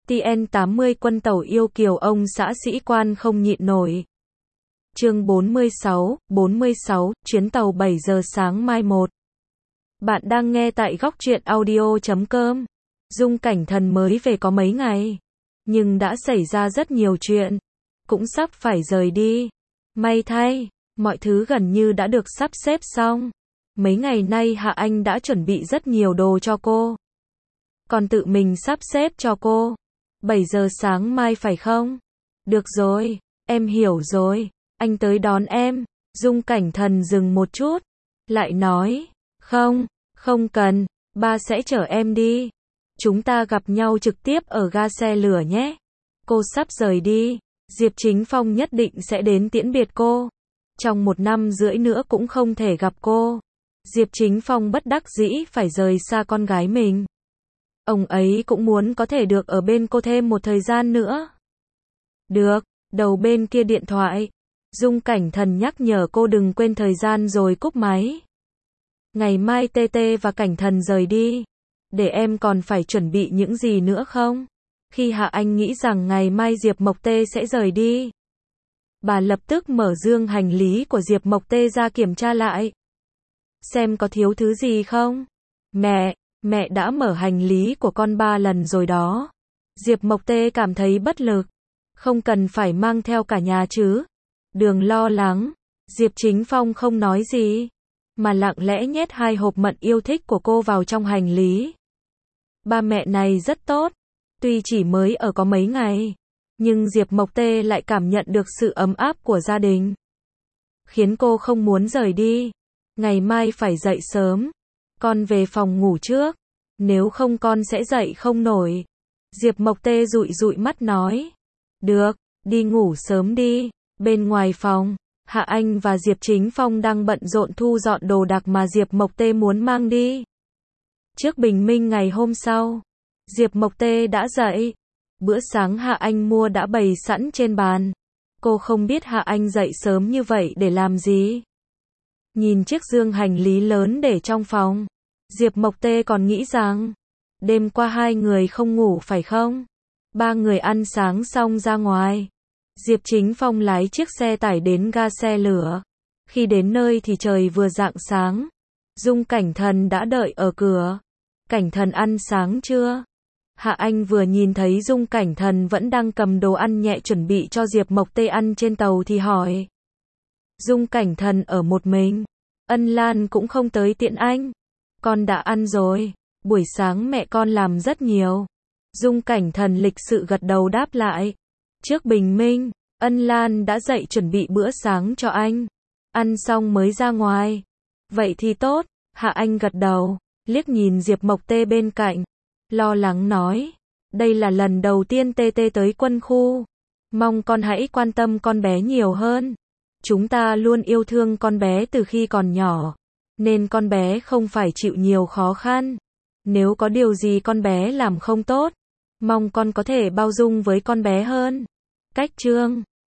TN80 quân tàu yêu kiều ông xã sĩ quan không nhịn nổi. Chương 46, chuyến tàu 7 giờ sáng mai 1. Bạn đang nghe tại góc truyện audio.com. Dung Cảnh Thần mới về có mấy ngày, nhưng đã xảy ra rất nhiều chuyện, cũng sắp phải rời đi. May thay, mọi thứ gần như đã được sắp xếp xong. Mấy ngày nay Hạ Anh đã chuẩn bị rất nhiều đồ cho cô, còn tự mình sắp xếp cho cô. 7 giờ sáng mai phải không? Được rồi, em hiểu rồi, anh tới đón em. Dung Cảnh Thần dừng một chút, lại nói, không cần, ba sẽ chở em đi. Chúng ta gặp nhau trực tiếp ở ga xe lửa nhé. Cô sắp rời đi, Diệp Chính Phong nhất định sẽ đến tiễn biệt cô. Trong 1 năm rưỡi nữa cũng không thể gặp cô. Diệp Chính Phong bất đắc dĩ phải rời xa con gái mình. Ông ấy cũng muốn có thể được ở bên cô thêm một thời gian nữa. Được, đầu bên kia điện thoại, Dung Cảnh Thần nhắc nhở cô đừng quên thời gian rồi cúp máy. Ngày mai TT và Cảnh Thần rời đi. Để em còn phải chuẩn bị những gì nữa không? Khi Hạ Anh nghĩ rằng ngày mai Diệp Mộc Tê sẽ rời đi, bà lập tức mở dương hành lý của Diệp Mộc Tê ra kiểm tra lại, xem có thiếu thứ gì không. Mẹ đã mở hành lý của con 3 lần rồi đó. Diệp Mộc Tê cảm thấy bất lực. Không cần phải mang theo cả nhà chứ? Đường lo lắng. Diệp Chính Phong không nói gì, mà lặng lẽ nhét 2 hộp mận yêu thích của cô vào trong hành lý. Ba mẹ này rất tốt. Tuy chỉ mới ở có mấy ngày, nhưng Diệp Mộc Tê lại cảm nhận được sự ấm áp của gia đình, khiến cô không muốn rời đi. Ngày mai phải dậy sớm. Con về phòng ngủ trước, nếu không con sẽ dậy không nổi. Diệp Mộc Tê dụi dụi mắt nói. Được, đi ngủ sớm đi. Bên ngoài phòng, Hạ Anh và Diệp Chính Phong đang bận rộn thu dọn đồ đạc mà Diệp Mộc Tê muốn mang đi. Trước bình minh ngày hôm sau, Diệp Mộc Tê đã dậy. Bữa sáng Hạ Anh mua đã bày sẵn trên bàn. Cô không biết Hạ Anh dậy sớm như vậy để làm gì. Nhìn chiếc dương hành lý lớn để trong phòng, Diệp Mộc Tê còn nghĩ rằng, đêm qua 2 người không ngủ phải không? 3 người ăn sáng xong ra ngoài. Diệp Chính Phong lái chiếc xe tải đến ga xe lửa. Khi đến nơi thì trời vừa rạng sáng. Dung Cảnh Thần đã đợi ở cửa. Cảnh Thần ăn sáng chưa? Hạ Anh vừa nhìn thấy Dung Cảnh Thần vẫn đang cầm đồ ăn nhẹ chuẩn bị cho Diệp Mộc Tê ăn trên tàu thì hỏi. Dung Cảnh Thần ở một mình. Ân Lan cũng không tới tiện anh. Con đã ăn rồi. Buổi sáng mẹ con làm rất nhiều. Dung Cảnh Thần lịch sự gật đầu đáp lại. Trước bình minh, Ân Lan đã dậy chuẩn bị bữa sáng cho anh. Ăn xong mới ra ngoài. Vậy thì tốt. Hạ Anh gật đầu, liếc nhìn Diệp Mộc Tê bên cạnh, lo lắng nói. Đây là lần đầu tiên TT tới quân khu. Mong con hãy quan tâm con bé nhiều hơn. Chúng ta luôn yêu thương con bé từ khi còn nhỏ, nên con bé không phải chịu nhiều khó khăn. Nếu có điều gì con bé làm không tốt, mong con có thể bao dung với con bé hơn. Cách chương